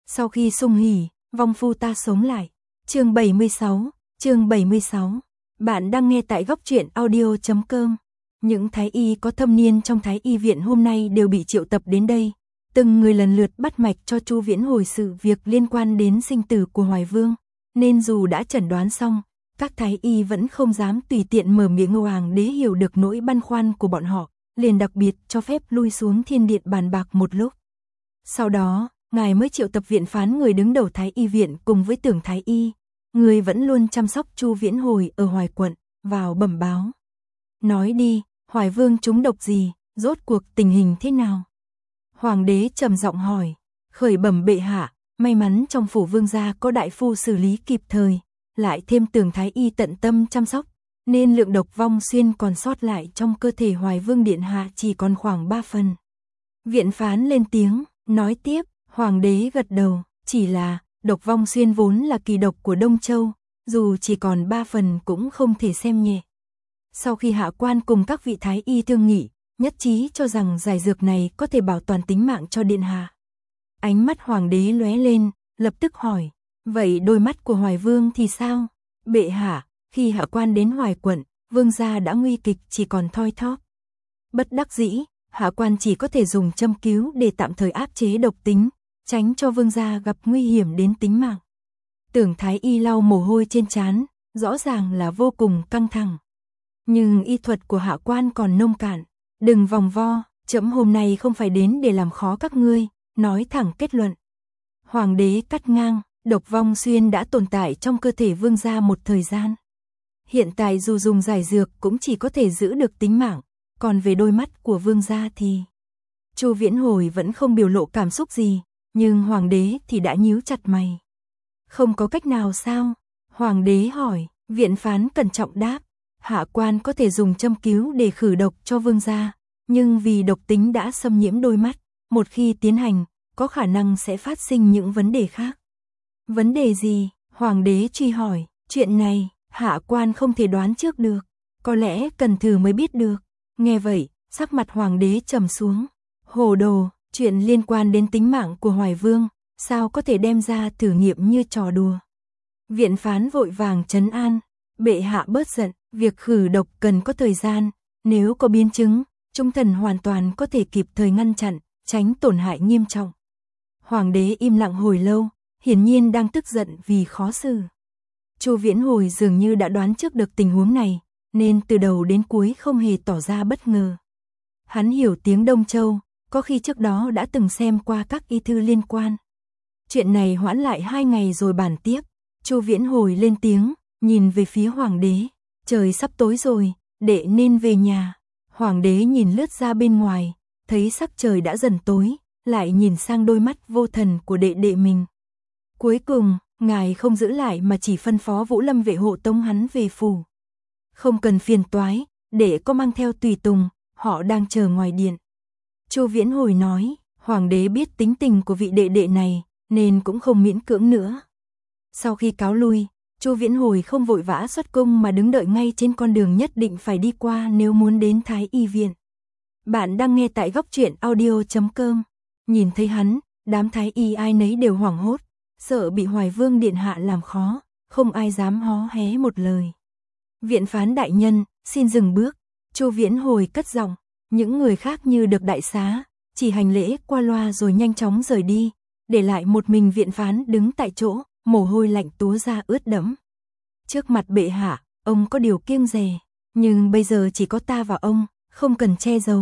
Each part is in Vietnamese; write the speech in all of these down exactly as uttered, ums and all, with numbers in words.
Sau khi sung hỉ, vong phu ta sống lại. Chương bảy mươi sáu, chương bảy mươi sáu. Bạn đang nghe tại góc truyện audio chấm com. Những thái y có thâm niên trong thái y viện hôm nay đều bị triệu tập đến đây. Từng người lần lượt bắt mạch cho Chu Viễn hồi sự việc liên quan đến sinh tử của Hoài Vương, nên dù đã chẩn đoán xong, các thái y vẫn không dám tùy tiện mở miệng. Hoàng đế hiểu được nỗi băn khoăn của bọn họ, liền đặc biệt cho phép lui xuống thiên điện bàn bạc một lúc. Sau đó, ngài mới triệu tập viện phán, người đứng đầu thái y viện cùng với tưởng thái y, người vẫn luôn chăm sóc Chu Viễn hồi ở Hoài quận, vào bẩm báo. Nói đi, Hoài Vương trúng độc gì, rốt cuộc tình hình thế nào? Hoàng đế trầm giọng hỏi. Khởi bẩm bệ hạ, may mắn trong phủ vương gia có đại phu xử lý kịp thời, lại thêm tưởng thái y tận tâm chăm sóc, nên lượng độc vong xuyên còn sót lại trong cơ thể Hoài Vương điện hạ chỉ còn khoảng ba phần. Viện phán lên tiếng, nói tiếp. Hoàng đế gật đầu, chỉ là độc vong xuyên vốn là kỳ độc của Đông Châu, dù chỉ còn ba phần cũng không thể xem nhẹ. Sau khi hạ quan cùng các vị thái y thương nghị, nhất trí cho rằng giải dược này có thể bảo toàn tính mạng cho điện hạ. Ánh mắt hoàng đế lóe lên, lập tức hỏi, vậy đôi mắt của Hoài Vương thì sao? Bệ hạ, khi hạ quan đến Hoài quận, vương gia đã nguy kịch, chỉ còn thoi thóp. Bất đắc dĩ, hạ quan chỉ có thể dùng châm cứu để tạm thời áp chế độc tính, tránh cho vương gia gặp nguy hiểm đến tính mạng. Tưởng thái y lau mồ hôi trên trán, rõ ràng là vô cùng căng thẳng. Nhưng y thuật của hạ quan còn nông cạn, đừng vòng vo, trẫm hôm nay không phải đến để làm khó các ngươi, nói thẳng kết luận. Hoàng đế cắt ngang, độc vong xuyên đã tồn tại trong cơ thể vương gia một thời gian. Hiện tại dù dùng giải dược cũng chỉ có thể giữ được tính mạng, còn về đôi mắt của vương gia thì... Chu Viễn hồi vẫn không biểu lộ cảm xúc gì, nhưng hoàng đế thì đã nhíu chặt mày. Không có cách nào sao? Hoàng đế hỏi. Viện phán cẩn trọng đáp, hạ quan có thể dùng châm cứu để khử độc cho vương gia, nhưng vì độc tính đã xâm nhiễm đôi mắt, một khi tiến hành, có khả năng sẽ phát sinh những vấn đề khác. Vấn đề gì? Hoàng đế truy hỏi. Chuyện này, hạ quan không thể đoán trước được, có lẽ cần thử mới biết được. Nghe vậy, sắc mặt hoàng đế trầm xuống. Hồ đồ, chuyện liên quan đến tính mạng của Hoài Vương, sao có thể đem ra thử nghiệm như trò đùa. Viện phán vội vàng trấn an, bệ hạ bớt giận, việc khử độc cần có thời gian, nếu có biến chứng, trung thần hoàn toàn có thể kịp thời ngăn chặn, tránh tổn hại nghiêm trọng. Hoàng đế im lặng hồi lâu, hiển nhiên đang tức giận vì khó xử. Chu Viễn hồi dường như đã đoán trước được tình huống này, nên từ đầu đến cuối không hề tỏ ra bất ngờ. Hắn hiểu tiếng Đông Châu, có khi trước đó đã từng xem qua các y thư liên quan. Chuyện này hoãn lại hai ngày rồi bàn tiếp. Chu Viễn hồi lên tiếng, nhìn về phía hoàng đế. Trời sắp tối rồi, đệ nên về nhà. Hoàng đế nhìn lướt ra bên ngoài, thấy sắc trời đã dần tối, lại nhìn sang đôi mắt vô thần của đệ đệ mình. Cuối cùng, ngài không giữ lại mà chỉ phân phó Vũ Lâm vệ hộ tống hắn về phủ. Không cần phiền toái, đệ có mang theo tùy tùng, họ đang chờ ngoài điện. Chu Viễn hồi nói, hoàng đế biết tính tình của vị đệ đệ này, nên cũng không miễn cưỡng nữa. Sau khi cáo lui, Chu Viễn hồi không vội vã xuất cung mà đứng đợi ngay trên con đường nhất định phải đi qua nếu muốn đến Thái y viện. Bạn đang nghe tại góc truyện audio chấm com. Nhìn thấy hắn, đám thái y ai nấy đều hoảng hốt, sợ bị Hoài Vương điện hạ làm khó, không ai dám hó hé một lời. Viện phán đại nhân, xin dừng bước. Chu Viễn hồi cất giọng. Những người khác như được đại xá, chỉ hành lễ qua loa rồi nhanh chóng rời đi, để lại một mình viện phán đứng tại chỗ, mồ hôi lạnh túa ra ướt đẫm. Trước mặt bệ hạ, ông có điều kiêng dè, nhưng bây giờ chỉ có ta và ông, không cần che giấu.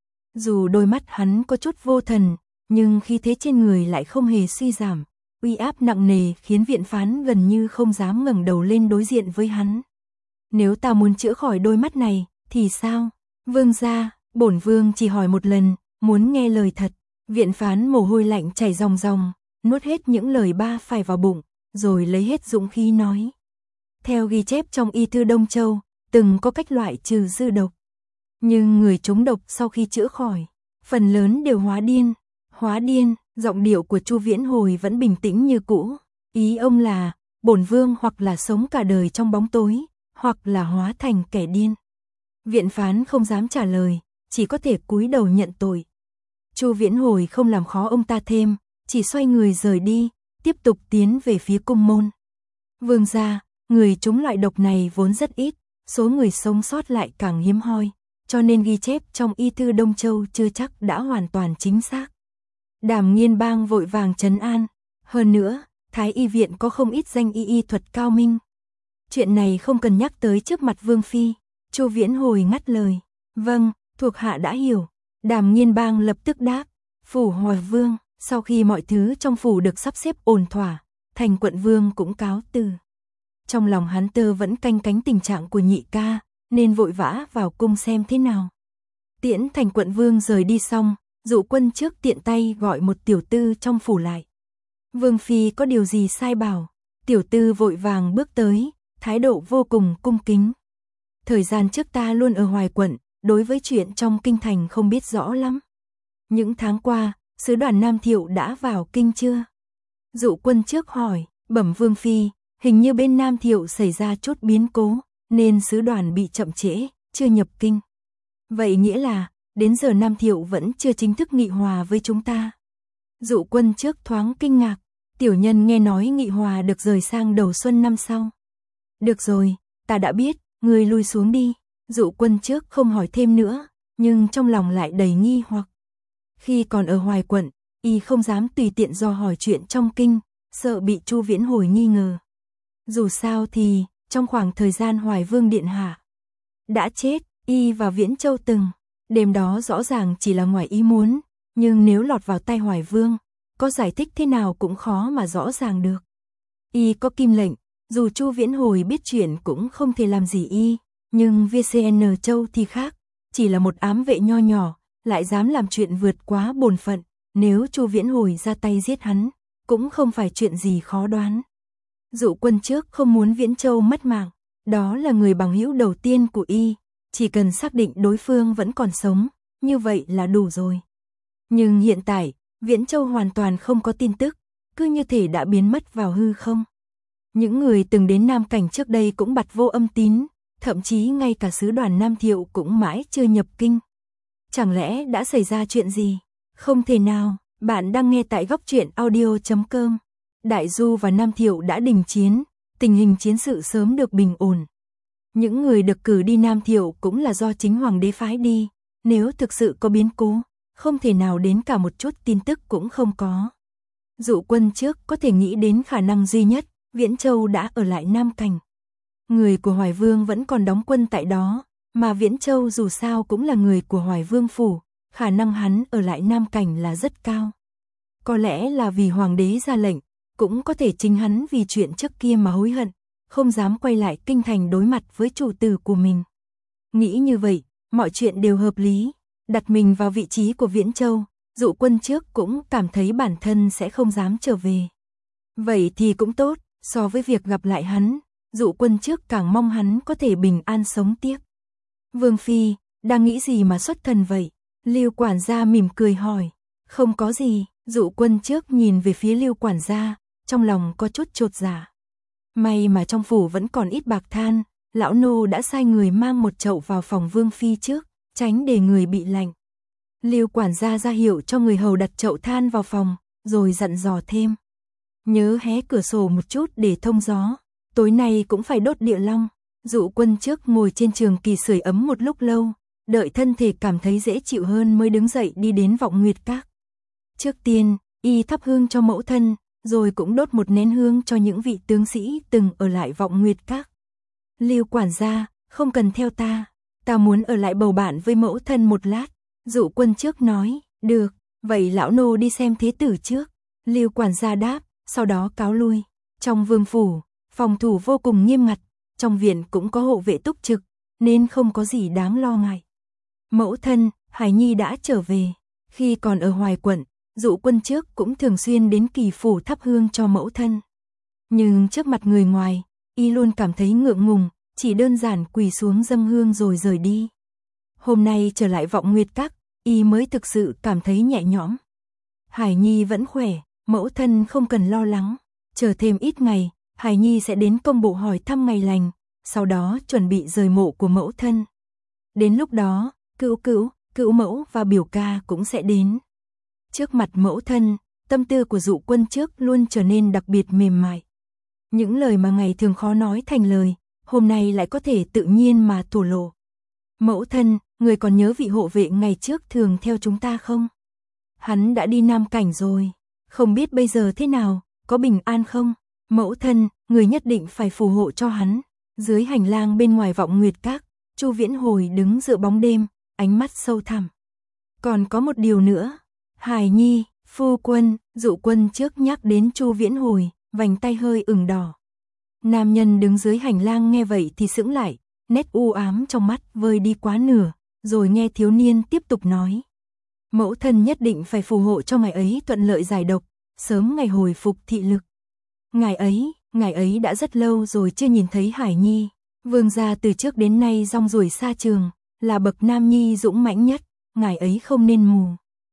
Dù đôi mắt hắn có chút vô thần, nhưng khí thế trên người lại không hề suy giảm, uy áp nặng nề khiến viện phán gần như không dám ngẩng đầu lên đối diện với hắn. Nếu ta muốn chữa khỏi đôi mắt này, thì sao? Vương gia, bổn vương chỉ hỏi một lần, muốn nghe lời thật. Viện phán mồ hôi lạnh chảy ròng ròng, nuốt hết những lời ba phải vào bụng, rồi lấy hết dũng khí nói. Theo ghi chép trong y thư Đông Châu, từng có cách loại trừ dư độc. Nhưng người trúng độc sau khi chữa khỏi, phần lớn đều hóa điên. Hóa điên, giọng điệu của Chu Viễn hồi vẫn bình tĩnh như cũ. Ý ông là, bổn vương hoặc là sống cả đời trong bóng tối, hoặc là hóa thành kẻ điên. Viện phán không dám trả lời, chỉ có thể cúi đầu nhận tội. Chu Viễn hồi không làm khó ông ta thêm, chỉ xoay người rời đi, tiếp tục tiến về phía cung môn. Vương gia, người trúng loại độc này vốn rất ít, số người sống sót lại càng hiếm hoi, cho nên ghi chép trong y thư Đông Châu chưa chắc đã hoàn toàn chính xác. Đàm Nghiên Bang vội vàng trấn an, hơn nữa, Thái y viện có không ít danh y y thuật cao minh. Chuyện này không cần nhắc tới trước mặt Vương phi. Chu Viễn Hồi ngắt lời, vâng, thuộc hạ đã hiểu. Đàm Nghiên Bang lập tức đáp, phủ Hoài Vương, sau khi mọi thứ trong phủ được sắp xếp ổn thỏa, Thành quận vương cũng cáo từ. Trong lòng hắn tơ vẫn canh cánh tình trạng của nhị ca, nên vội vã vào cung xem thế nào. Tiễn Thành quận vương rời đi xong, Dụ Quân trước tiện tay gọi một tiểu tư trong phủ lại. Vương phi có điều gì sai bảo? Tiểu tư vội vàng bước tới, thái độ vô cùng cung kính. Thời gian trước ta luôn ở Hoài quận, đối với chuyện trong kinh thành không biết rõ lắm. Những tháng qua, sứ đoàn Nam Thiệu đã vào kinh chưa? Dụ Quân trước hỏi, bẩm Vương phi, hình như bên Nam Thiệu xảy ra chút biến cố, nên sứ đoàn bị chậm trễ, chưa nhập kinh. Vậy nghĩa là, đến giờ Nam Thiệu vẫn chưa chính thức nghị hòa với chúng ta. Dụ Quân trước thoáng kinh ngạc, tiểu nhân nghe nói nghị hòa được rời sang đầu xuân năm sau. Được rồi, ta đã biết, ngươi lui xuống đi. Dụ Quân trước không hỏi thêm nữa, nhưng trong lòng lại đầy nghi hoặc. Khi còn ở Hoài quận, y không dám tùy tiện do hỏi chuyện trong kinh, sợ bị Chu Viễn Hồi nghi ngờ. Dù sao thì, trong khoảng thời gian Hoài Vương điện hạ đã chết, y và Viễn Châu từng, đêm đó rõ ràng chỉ là ngoài ý muốn, nhưng nếu lọt vào tay Hoài Vương, có giải thích thế nào cũng khó mà rõ ràng được. Y có kim lệnh, dù Chu Viễn Hồi biết chuyện cũng không thể làm gì y, nhưng vê xê en Châu thì khác, chỉ là một ám vệ nho nhỏ, lại dám làm chuyện vượt quá bổn phận, nếu Chu Viễn Hồi ra tay giết hắn, cũng không phải chuyện gì khó đoán. Dụ Quân trước không muốn Viễn Châu mất mạng, đó là người bằng hữu đầu tiên của y, chỉ cần xác định đối phương vẫn còn sống, như vậy là đủ rồi. Nhưng hiện tại, Viễn Châu hoàn toàn không có tin tức, cứ như thể đã biến mất vào hư không. Những người từng đến Nam Cảnh trước đây cũng bặt vô âm tín, thậm chí ngay cả sứ đoàn Nam Thiệu cũng mãi chưa nhập kinh. Chẳng lẽ đã xảy ra chuyện gì? Không thể nào, bạn đang nghe tại góc truyện audio chấm com. Đại Du và Nam Thiệu đã đình chiến, tình hình chiến sự sớm được bình ổn. Những người được cử đi Nam Thiệu cũng là do chính hoàng đế phái đi, nếu thực sự có biến cố, không thể nào đến cả một chút tin tức cũng không có. Dụ Quân trước có thể nghĩ đến khả năng duy nhất, Viễn Châu đã ở lại Nam Cảnh. Người của Hoài Vương vẫn còn đóng quân tại đó, mà Viễn Châu dù sao cũng là người của Hoài Vương phủ, khả năng hắn ở lại Nam Cảnh là rất cao. Có lẽ là vì hoàng đế ra lệnh, cũng có thể chính hắn vì chuyện trước kia mà hối hận, không dám quay lại kinh thành đối mặt với chủ tử của mình. Nghĩ như vậy, mọi chuyện đều hợp lý, đặt mình vào vị trí của Viễn Châu, Dụ Quân trước cũng cảm thấy bản thân sẽ không dám trở về. Vậy thì cũng tốt, so với việc gặp lại hắn, Dụ Quân trước càng mong hắn có thể bình an sống tiếp. Vương phi, đang nghĩ gì mà xuất thần vậy? Lưu quản gia mỉm cười hỏi. Không có gì, Dụ Quân trước nhìn về phía Lưu quản gia, trong lòng có chút chột dạ. May mà trong phủ vẫn còn ít bạc than, lão nô đã sai người mang một chậu vào phòng Vương phi trước, tránh để người bị lạnh. Lưu quản gia ra hiệu cho người hầu đặt chậu than vào phòng, rồi dặn dò thêm. Nhớ hé cửa sổ một chút để thông gió, tối nay cũng phải đốt địa long. Dụ Quân trước ngồi trên trường kỳ sưởi ấm một lúc lâu, đợi thân thể cảm thấy dễ chịu hơn mới đứng dậy đi đến Vọng Nguyệt Các. Trước tiên, y thắp hương cho mẫu thân, rồi cũng đốt một nén hương cho những vị tướng sĩ từng ở lại Vọng Nguyệt Các. Lưu quản gia, không cần theo ta, ta muốn ở lại bầu bạn với mẫu thân một lát. Dụ Quân trước nói, được, vậy lão nô đi xem thế tử trước. Lưu quản gia đáp, sau đó cáo lui. Trong vương phủ, phòng thủ vô cùng nghiêm ngặt, trong viện cũng có hộ vệ túc trực, nên không có gì đáng lo ngại. Mẫu thân, Hải Nhi đã trở về. Khi còn ở Hoài quận, Dụ Quân trước cũng thường xuyên đến Kỳ phủ thắp hương cho mẫu thân. Nhưng trước mặt người ngoài, y luôn cảm thấy ngượng ngùng, chỉ đơn giản quỳ xuống dâng hương rồi rời đi. Hôm nay trở lại Vọng Nguyệt Các, y mới thực sự cảm thấy nhẹ nhõm. Hải Nhi vẫn khỏe, mẫu thân không cần lo lắng. Chờ thêm ít ngày, Hải Nhi sẽ đến công bộ hỏi thăm ngày lành, sau đó chuẩn bị rời mộ của mẫu thân. Đến lúc đó, cữu cữu, cữu mẫu và biểu ca cũng sẽ đến. Trước mặt mẫu thân, tâm tư của Dụ Quân Trước luôn trở nên đặc biệt mềm mại. Những lời mà ngày thường khó nói thành lời, hôm nay lại có thể tự nhiên mà thổ lộ. Mẫu thân, người còn nhớ vị hộ vệ ngày trước thường theo chúng ta không? Hắn đã đi Nam Cảnh rồi, không biết bây giờ thế nào, có bình an không? Mẫu thân, người nhất định phải phù hộ cho hắn. Dưới hành lang bên ngoài Vọng Nguyệt Các, Chu Viễn Hồi đứng giữa bóng đêm, ánh mắt sâu thẳm. Còn có một điều nữa, Hải Nhi, phu quân, Dụ Quân Trước nhắc đến Chu Viễn Hồi, vành tay hơi ửng đỏ. Nam nhân đứng dưới hành lang nghe vậy thì sững lại, nét u ám trong mắt vơi đi quá nửa, rồi nghe thiếu niên tiếp tục nói. Mẫu thân nhất định phải phù hộ cho ngài ấy thuận lợi giải độc, sớm ngày hồi phục thị lực. Ngài ấy, ngài ấy đã rất lâu rồi chưa nhìn thấy Hải Nhi, vương gia từ trước đến nay rong ruổi xa trường, là bậc nam nhi dũng mãnh nhất, ngài ấy không nên mù.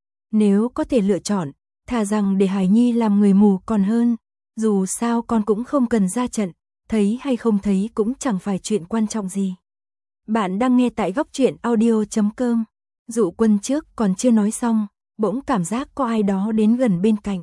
Nếu có thể lựa chọn, thà rằng để Hải Nhi làm người mù còn hơn, dù sao con cũng không cần ra trận, thấy hay không thấy cũng chẳng phải chuyện quan trọng gì. Bạn đang nghe tại góc truyện audio chấm com. Dụ Quân Trước còn chưa nói xong, bỗng cảm giác có ai đó đến gần bên cạnh.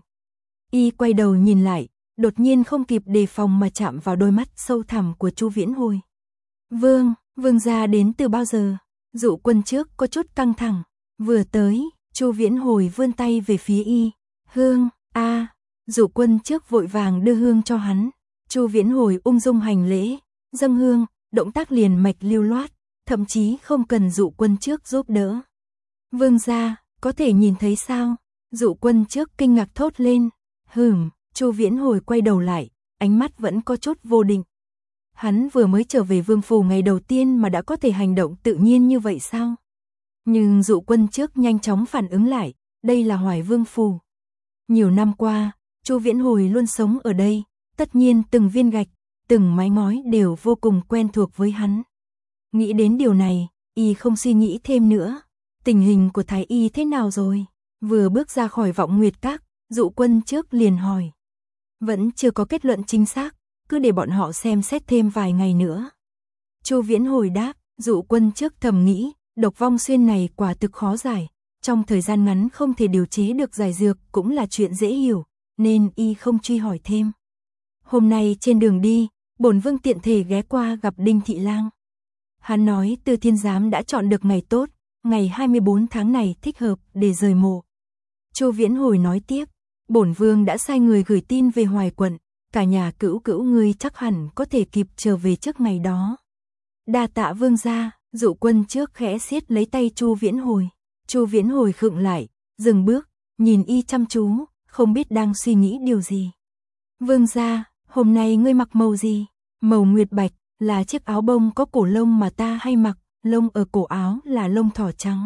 Y quay đầu nhìn lại, đột nhiên không kịp đề phòng mà chạm vào đôi mắt sâu thẳm của Chu Viễn Hồi. Vương, vương gia đến từ bao giờ? Dụ Quân Trước có chút căng thẳng, vừa tới, Chu Viễn Hồi vươn tay về phía y. Hương, a, à. Dụ Quân Trước vội vàng đưa hương cho hắn. Chu Viễn Hồi ung dung hành lễ, dâng hương, động tác liền mạch lưu loát, thậm chí không cần Dụ Quân Trước giúp đỡ. Vương gia, có thể nhìn thấy sao? Dụ Quân Trước kinh ngạc thốt lên. Hừm, Chu Viễn Hồi quay đầu lại, ánh mắt vẫn có chút vô định. Hắn vừa mới trở về Vương phủ ngày đầu tiên mà đã có thể hành động tự nhiên như vậy sao? Nhưng Dụ Quân Trước nhanh chóng phản ứng lại, đây là Hoài Vương phủ. Nhiều năm qua, Chu Viễn Hồi luôn sống ở đây, tất nhiên từng viên gạch, từng mái ngói đều vô cùng quen thuộc với hắn. Nghĩ đến điều này, y không suy nghĩ thêm nữa. Tình hình của Thái y thế nào rồi? Vừa bước ra khỏi Vọng Nguyệt Các, Dụ Quân Trước liền hỏi. Vẫn chưa có kết luận chính xác, cứ để bọn họ xem xét thêm vài ngày nữa. Chu Viễn Hồi đáp. Dụ Quân Trước thầm nghĩ, độc vong xuyên này quả thực khó giải, trong thời gian ngắn không thể điều chế được giải dược cũng là chuyện dễ hiểu, nên y không truy hỏi thêm. Hôm nay trên đường đi, bổn vương tiện thể ghé qua gặp Đinh Thị Lang. Hắn nói Tư Thiên Giám đã chọn được ngày tốt, ngày hai mươi bốn tháng này thích hợp để rời mộ. Chu Viễn Hồi nói tiếp, bổn vương đã sai người gửi tin về Hoài quận, cả nhà cữu cữu ngươi chắc hẳn có thể kịp trở về trước ngày đó. Đa tạ vương gia. Dụ Quân Trước khẽ siết lấy tay Chu Viễn Hồi. Chu Viễn Hồi khựng lại, dừng bước, nhìn y chăm chú, không biết đang suy nghĩ điều gì. Vương gia, hôm nay ngươi mặc màu gì? Màu nguyệt bạch, là chiếc áo bông có cổ lông mà ta hay mặc, lông ở cổ áo là lông thỏ trắng.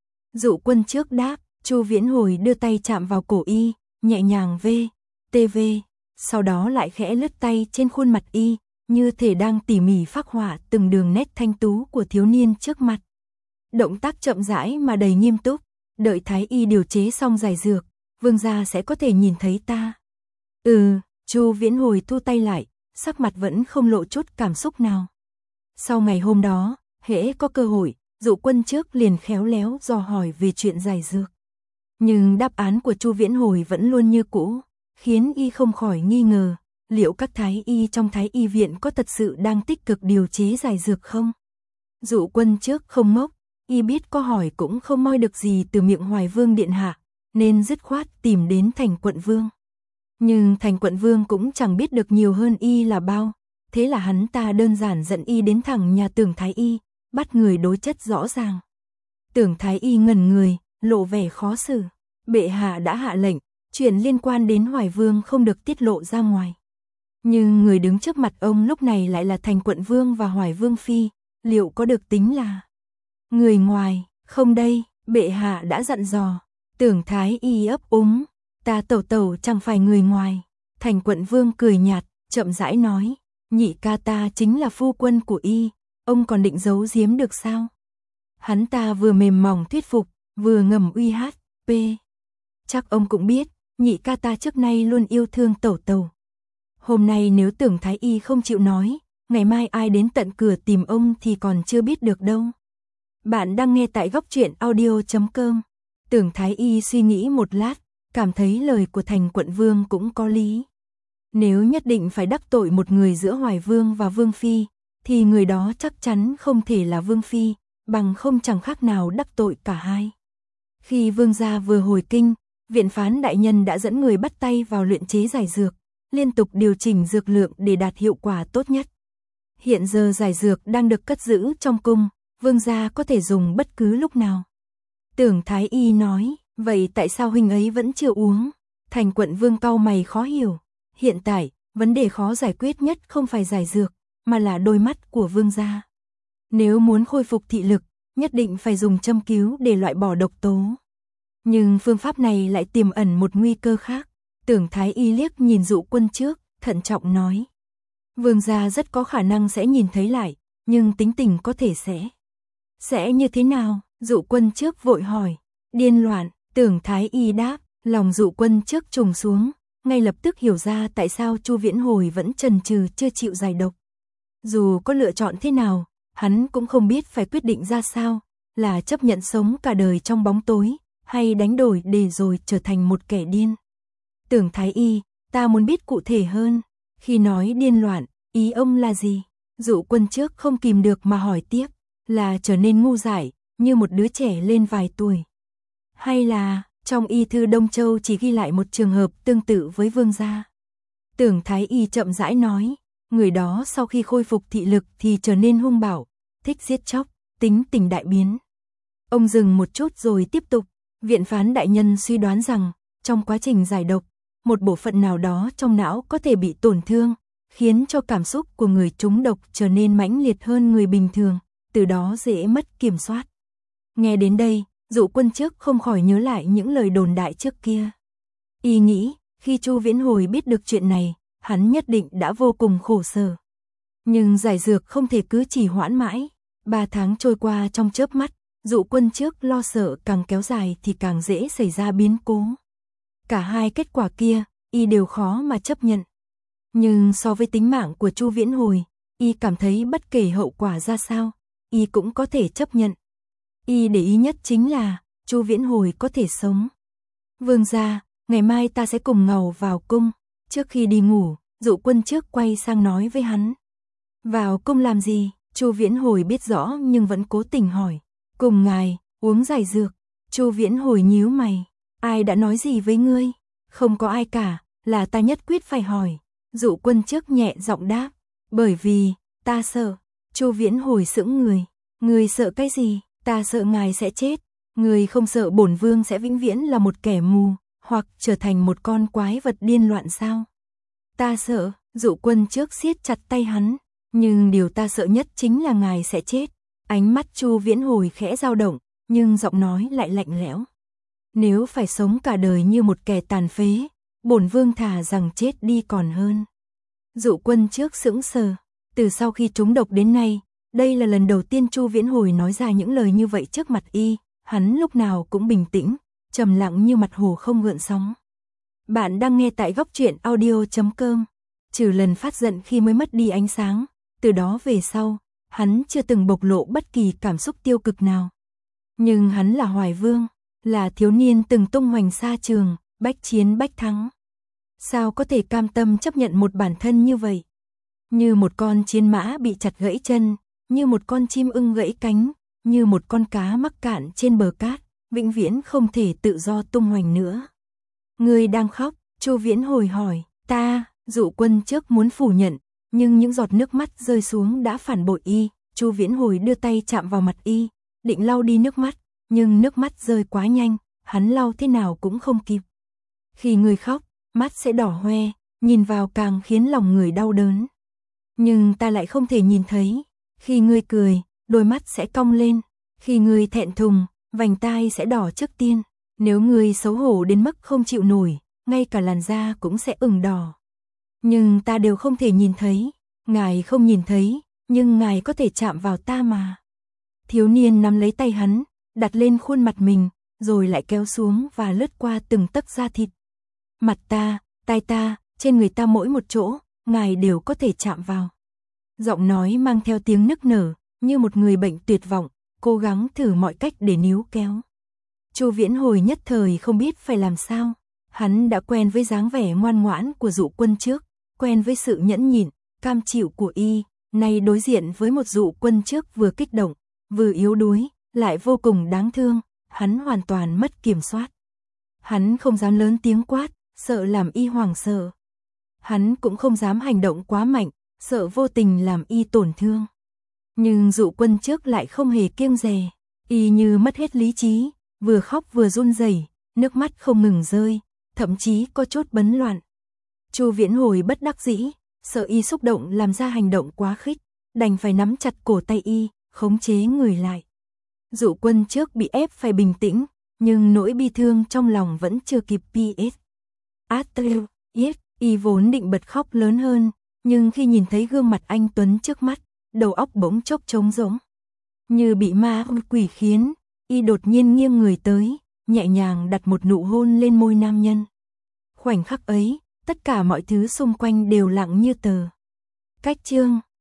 Dụ Quân Trước đáp. Chu Viễn Hồi đưa tay chạm vào cổ y, nhẹ nhàng vê, tê vê, sau đó lại khẽ lướt tay trên khuôn mặt y, như thể đang tỉ mỉ phác họa từng đường nét thanh tú của thiếu niên trước mặt. Động tác chậm rãi mà đầy nghiêm túc, đợi Thái y điều chế xong giải dược, vương gia sẽ có thể nhìn thấy ta. Ừ, Chu Viễn Hồi thu tay lại, sắc mặt vẫn không lộ chút cảm xúc nào. Sau ngày hôm đó, hễ có cơ hội, Dụ Quân Trước liền khéo léo dò hỏi về chuyện giải dược. Nhưng đáp án của Chu Viễn Hồi vẫn luôn như cũ, khiến y không khỏi nghi ngờ, liệu các thái y trong Thái y viện có thật sự đang tích cực điều chế giải dược không? Dụ Quân Trước không ngốc, y biết có hỏi cũng không moi được gì từ miệng Hoài Vương điện hạ, nên dứt khoát tìm đến Thành Quận Vương. Nhưng Thành Quận Vương cũng chẳng biết được nhiều hơn y là bao, thế là hắn ta đơn giản dẫn y đến thẳng nhà Tưởng Thái y, bắt người đối chất rõ ràng. Tưởng Thái y ngẩn người, lộ vẻ khó xử. Bệ hạ đã hạ lệnh, chuyện liên quan đến Hoài Vương không được tiết lộ ra ngoài. Nhưng người đứng trước mặt ông lúc này lại là Thành Quận Vương và Hoài Vương phi, liệu có được tính là người ngoài? Không đây, bệ hạ đã dặn dò. Tưởng Thái y ấp úng, ta tẩu tẩu chẳng phải người ngoài. Thành Quận Vương cười nhạt, chậm rãi nói, nhị ca ta chính là phu quân của y, ông còn định giấu giếm được sao? Hắn ta vừa mềm mỏng thuyết phục, vừa ngầm uy hát, p. Chắc ông cũng biết, nhị ca ta trước nay luôn yêu thương tẩu tẩu. Hôm nay nếu Tưởng Thái y không chịu nói, ngày mai ai đến tận cửa tìm ông thì còn chưa biết được đâu. Bạn đang nghe tại góc truyện audio chấm com. Tưởng Thái y suy nghĩ một lát, cảm thấy lời của Thành quận vương cũng có lý. Nếu nhất định phải đắc tội một người giữa Hoài Vương và Vương Phi, thì người đó chắc chắn không thể là Vương Phi, bằng không chẳng khác nào đắc tội cả hai. Khi Vương gia vừa hồi kinh, viện phán đại nhân đã dẫn người bắt tay vào luyện chế giải dược, liên tục điều chỉnh dược lượng để đạt hiệu quả tốt nhất. Hiện giờ giải dược đang được cất giữ trong cung, Vương gia có thể dùng bất cứ lúc nào. Tưởng Thái Y nói, vậy tại sao huynh ấy vẫn chưa uống? Thành quận vương cau mày khó hiểu. Hiện tại, vấn đề khó giải quyết nhất không phải giải dược, mà là đôi mắt của Vương gia. Nếu muốn khôi phục thị lực, nhất định phải dùng châm cứu để loại bỏ độc tố. Nhưng phương pháp này lại tiềm ẩn một nguy cơ khác. Tưởng Thái Y liếc nhìn Dụ Quân trước, thận trọng nói. Vương gia rất có khả năng sẽ nhìn thấy lại, nhưng tính tình có thể sẽ. Sẽ như thế nào? Dụ Quân trước vội hỏi. Điên loạn, Tưởng Thái Y đáp, lòng Dụ Quân trước trùng xuống, ngay lập tức hiểu ra tại sao Chu Viễn Hồi vẫn chần chừ chưa chịu giải độc. Dù có lựa chọn thế nào, hắn cũng không biết phải quyết định ra sao, là chấp nhận sống cả đời trong bóng tối, hay đánh đổi để rồi trở thành một kẻ điên. Tưởng Thái Y, ta muốn biết cụ thể hơn, khi nói điên loạn, ý ông là gì? Dụ Quân trước không kìm được mà hỏi tiếp, là trở nên ngu dại, như một đứa trẻ lên vài tuổi. Hay là, trong y thư Đông Châu chỉ ghi lại một trường hợp tương tự với Vương gia. Tưởng Thái Y chậm rãi nói, người đó sau khi khôi phục thị lực thì trở nên hung bạo, thích giết chóc, tính tình đại biến. Ông dừng một chút rồi tiếp tục, viện phán đại nhân suy đoán rằng, trong quá trình giải độc, một bộ phận nào đó trong não có thể bị tổn thương, khiến cho cảm xúc của người trúng độc trở nên mãnh liệt hơn người bình thường, từ đó dễ mất kiểm soát. Nghe đến đây, Dụ Quân trước không khỏi nhớ lại những lời đồn đại trước kia. Y nghĩ, khi Chu Viễn Hồi biết được chuyện này, hắn nhất định đã vô cùng khổ sở. Nhưng giải dược không thể cứ trì hoãn mãi. Ba tháng trôi qua trong chớp mắt, Dụ Quân trước lo sợ càng kéo dài thì càng dễ xảy ra biến cố. Cả hai kết quả kia, Y đều khó mà chấp nhận. Nhưng so với tính mạng của Chu Viễn Hồi, Y cảm thấy bất kể hậu quả ra sao, Y cũng có thể chấp nhận. Y để ý nhất chính là, Chu Viễn Hồi có thể sống. Vương gia, ngày mai ta sẽ cùng Ngầu vào cung. Trước khi đi ngủ, Dụ Quân trước quay sang nói với hắn. Vào cung làm gì? Chu Viễn Hồi biết rõ nhưng vẫn cố tình hỏi. Cùng ngài, uống giải dược. Chu Viễn Hồi nhíu mày. Ai đã nói gì với ngươi? Không có ai cả, là ta nhất quyết phải hỏi. Dụ Quân trước nhẹ giọng đáp. Bởi vì, ta sợ. Chu Viễn Hồi sững người. Ngươi sợ cái gì? Ta sợ ngài sẽ chết. Ngươi không sợ bổn vương sẽ vĩnh viễn là một kẻ mù, hoặc trở thành một con quái vật điên loạn sao? Ta sợ. Dụ Quân trước siết chặt tay hắn. Nhưng điều ta sợ nhất chính là ngài sẽ chết. Ánh mắt Chu Viễn Hồi khẽ dao động, nhưng giọng nói lại lạnh lẽo. Nếu phải sống cả đời như một kẻ tàn phế, bổn vương thà rằng chết đi còn hơn. Dụ Quân trước sững sờ. Từ sau khi trúng độc đến nay, đây là lần đầu tiên Chu Viễn Hồi nói ra những lời như vậy trước mặt Y. Hắn lúc nào cũng bình tĩnh, trầm lặng như mặt hồ không gợn sóng. Bạn đang nghe tại góc truyện audio chấm com. Trừ lần phát giận khi mới mất đi ánh sáng, từ đó về sau, hắn chưa từng bộc lộ bất kỳ cảm xúc tiêu cực nào. Nhưng hắn là Hoài Vương, là thiếu niên từng tung hoành xa trường, bách chiến bách thắng. Sao có thể cam tâm chấp nhận một bản thân như vậy? Như một con chiến mã bị chặt gãy chân, như một con chim ưng gãy cánh, như một con cá mắc cạn trên bờ cát, vĩnh viễn không thể tự do tung hoành nữa. Ngươi đang khóc? Chu Viễn Hồi hỏi. Ta, Dụ Quân trước muốn phủ nhận, nhưng những giọt nước mắt rơi xuống đã phản bội Y. Chu Viễn Hồi đưa tay chạm vào mặt Y, định lau đi nước mắt, nhưng nước mắt rơi quá nhanh, hắn lau thế nào cũng không kịp. Khi ngươi khóc, mắt sẽ đỏ hoe, nhìn vào càng khiến lòng người đau đớn. Nhưng ta lại không thể nhìn thấy. Khi ngươi cười, đôi mắt sẽ cong lên. Khi ngươi thẹn thùng, vành tai sẽ đỏ trước tiên. Nếu ngươi xấu hổ đến mức không chịu nổi, ngay cả làn da cũng sẽ ửng đỏ. Nhưng ta đều không thể nhìn thấy. Ngài không nhìn thấy, nhưng ngài có thể chạm vào ta mà. Thiếu niên nắm lấy tay hắn, đặt lên khuôn mặt mình, rồi lại kéo xuống và lướt qua từng tấc da thịt. Mặt ta, tai ta, trên người ta mỗi một chỗ, ngài đều có thể chạm vào. Giọng nói mang theo tiếng nức nở, như một người bệnh tuyệt vọng, cố gắng thử mọi cách để níu kéo. Chu Viễn Hồi nhất thời không biết phải làm sao. Hắn đã quen với dáng vẻ ngoan ngoãn của Dụ Quân trước, quen với sự nhẫn nhịn, cam chịu của y, nay đối diện với một Dụ Quân trước vừa kích động, vừa yếu đuối, lại vô cùng đáng thương, hắn hoàn toàn mất kiểm soát. Hắn không dám lớn tiếng quát, sợ làm y hoảng sợ. Hắn cũng không dám hành động quá mạnh, sợ vô tình làm y tổn thương. Nhưng Dụ Quân trước lại không hề kiêng dè, y như mất hết lý trí, vừa khóc vừa run rẩy, nước mắt không ngừng rơi, thậm chí có chút bấn loạn. Chu Viễn Hồi bất đắc dĩ, sợ y xúc động làm ra hành động quá khích, đành phải nắm chặt cổ tay y, khống chế người lại. Dụ Quân trước bị ép phải bình tĩnh, nhưng nỗi bi thương trong lòng vẫn chưa kịp pi ét. Atreu, yết, y vốn định bật khóc lớn hơn, nhưng khi nhìn thấy gương mặt anh Tuấn trước mắt, đầu óc bỗng chốc trống rỗng. Như bị ma quỷ khiến, y đột nhiên nghiêng người tới, nhẹ nhàng đặt một nụ hôn lên môi nam nhân. Khoảnh khắc ấy, tất cả mọi thứ xung quanh đều lặng như tờ. Cách chương